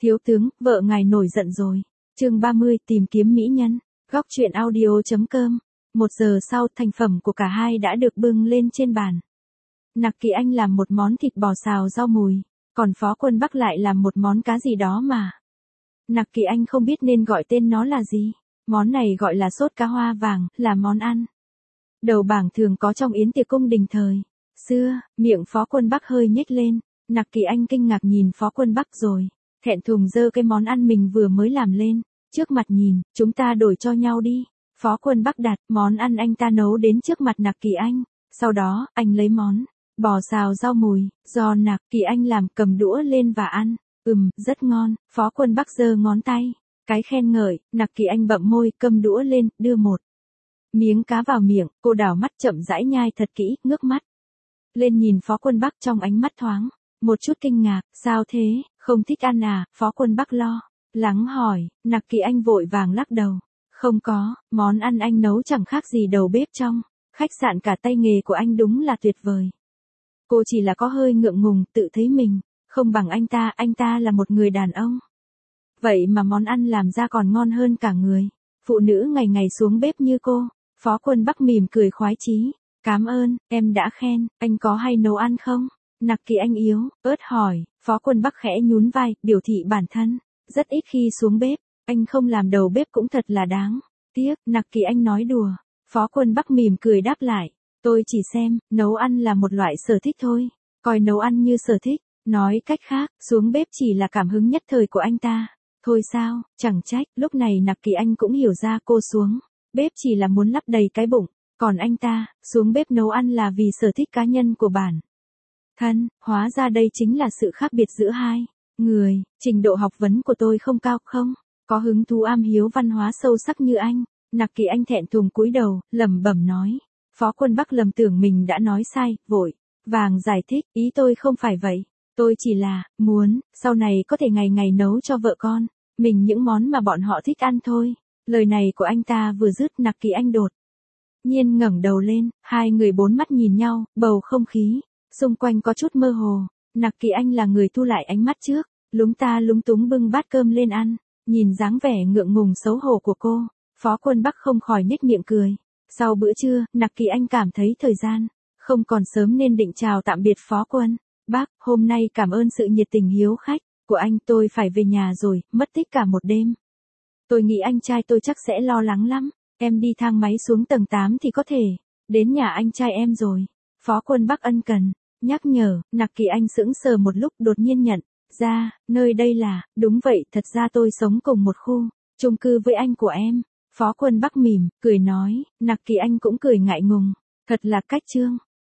Thiếu tướng, vợ ngài nổi giận rồi. Chương 30, tìm kiếm mỹ nhân. Góc truyện audio.com. 1 giờ sau, thành phẩm của cả hai đã được bưng lên trên bàn. Nặc Kỳ Anh làm một món thịt bò xào rau mùi, còn Phó Quân Bắc lại làm một món cá gì đó mà Nặc Kỳ Anh không biết nên gọi tên nó là gì. Món này gọi là sốt cá hoa vàng, là món ăn đầu bảng thường có trong yến tiệc cung đình thời xưa. Miệng Phó Quân Bắc hơi nhếch lên, Nặc Kỳ Anh kinh ngạc nhìn Phó Quân Bắc rồi thẹn thùng giơ cái món ăn mình vừa mới làm lên trước mặt nhìn. Chúng ta đổi cho nhau đi. Phó Quân Bắc đặt món ăn anh ta nấu đến trước mặt Nặc Kỳ Anh, sau đó anh lấy món bò xào rau mùi do Nặc Kỳ Anh làm cầm đũa lên và ăn. Rất ngon. Phó Quân Bắc giơ ngón tay cái khen ngợi. Nặc Kỳ Anh bậm môi, cầm đũa lên, đưa một miếng cá vào miệng. Cô đảo mắt chậm rãi nhai thật kỹ, ngước mắt lên nhìn Phó Quân Bắc, trong ánh mắt thoáng một chút kinh ngạc. Sao thế, không thích ăn à? Phó Quân Bắc lo lắng hỏi. Nặc Kỳ Anh vội vàng lắc đầu. Không có, món ăn anh nấu chẳng khác gì đầu bếp trong khách sạn cả, tay nghề của anh đúng là tuyệt vời. Cô chỉ là có hơi ngượng ngùng, tự thấy mình không bằng anh ta là một người đàn ông. Vậy mà món ăn làm ra còn ngon hơn cả người phụ nữ ngày ngày xuống bếp như cô. Phó Quân Bắc mỉm cười khoái chí. Cảm ơn, em đã khen, anh có hay nấu ăn không? Nặc Kỳ Anh yếu ớt hỏi. Phó Quân Bắc khẽ nhún vai, biểu thị bản thân rất ít khi xuống bếp. Anh không làm đầu bếp cũng thật là đáng tiếc. Nặc Kỳ Anh nói đùa. Phó Quân Bắc mỉm cười đáp lại. Tôi chỉ xem nấu ăn là một loại sở thích thôi, coi nấu ăn như sở thích. Nói cách khác, xuống bếp chỉ là cảm hứng nhất thời của anh ta thôi sao? Chẳng trách. Lúc này Nặc Kỳ Anh cũng hiểu ra cô xuống bếp chỉ là muốn lấp đầy cái bụng, còn anh ta xuống bếp nấu ăn là vì sở thích cá nhân của bản thân. Hóa ra đây chính là sự khác biệt giữa hai người. Trình độ học vấn của tôi không cao, không có hứng thú am hiếu văn hóa sâu sắc như anh. Nặc Kỳ Anh thẹn thùng cúi đầu, lẩm bẩm nói. Phó Quân Bắc lầm tưởng mình đã nói sai, vội vàng giải thích. Ý tôi không phải vậy. Tôi chỉ là muốn sau này có thể ngày ngày nấu cho vợ con mình những món mà bọn họ thích ăn thôi. Lời này của anh ta vừa dứt, Nặc Kỳ Anh đột nhiên ngẩng đầu lên. Hai người bốn mắt nhìn nhau, bầu không khí xung quanh có chút mơ hồ. Nặc Kỳ Anh là người thu lại ánh mắt trước, lúng ta lúng túng bưng bát cơm lên ăn. Nhìn dáng vẻ ngượng ngùng xấu hổ của cô, Phó Quân Bắc không khỏi nhếch miệng cười. Sau bữa trưa, Nặc Kỳ Anh cảm thấy thời gian không còn sớm nên định chào tạm biệt Phó Quân Bắc. Hôm nay cảm ơn sự nhiệt tình hiếu khách của anh, tôi phải về nhà rồi, mất tích cả một đêm. Tôi nghĩ anh trai tôi chắc sẽ lo lắng lắm. Em đi thang máy xuống tầng 8 thì có thể đến nhà anh trai em rồi. Phó Quân Bắc ân cần nhắc nhở. Nặc Kỳ Anh sững sờ một lúc, đột nhiên nhận ra, nơi đây là, đúng vậy, thật ra tôi sống cùng một khu chung cư với anh của em. Phó Quân Bắc mỉm cười nói. Nặc Kỳ Anh cũng cười ngại ngùng. Thật là cách trương.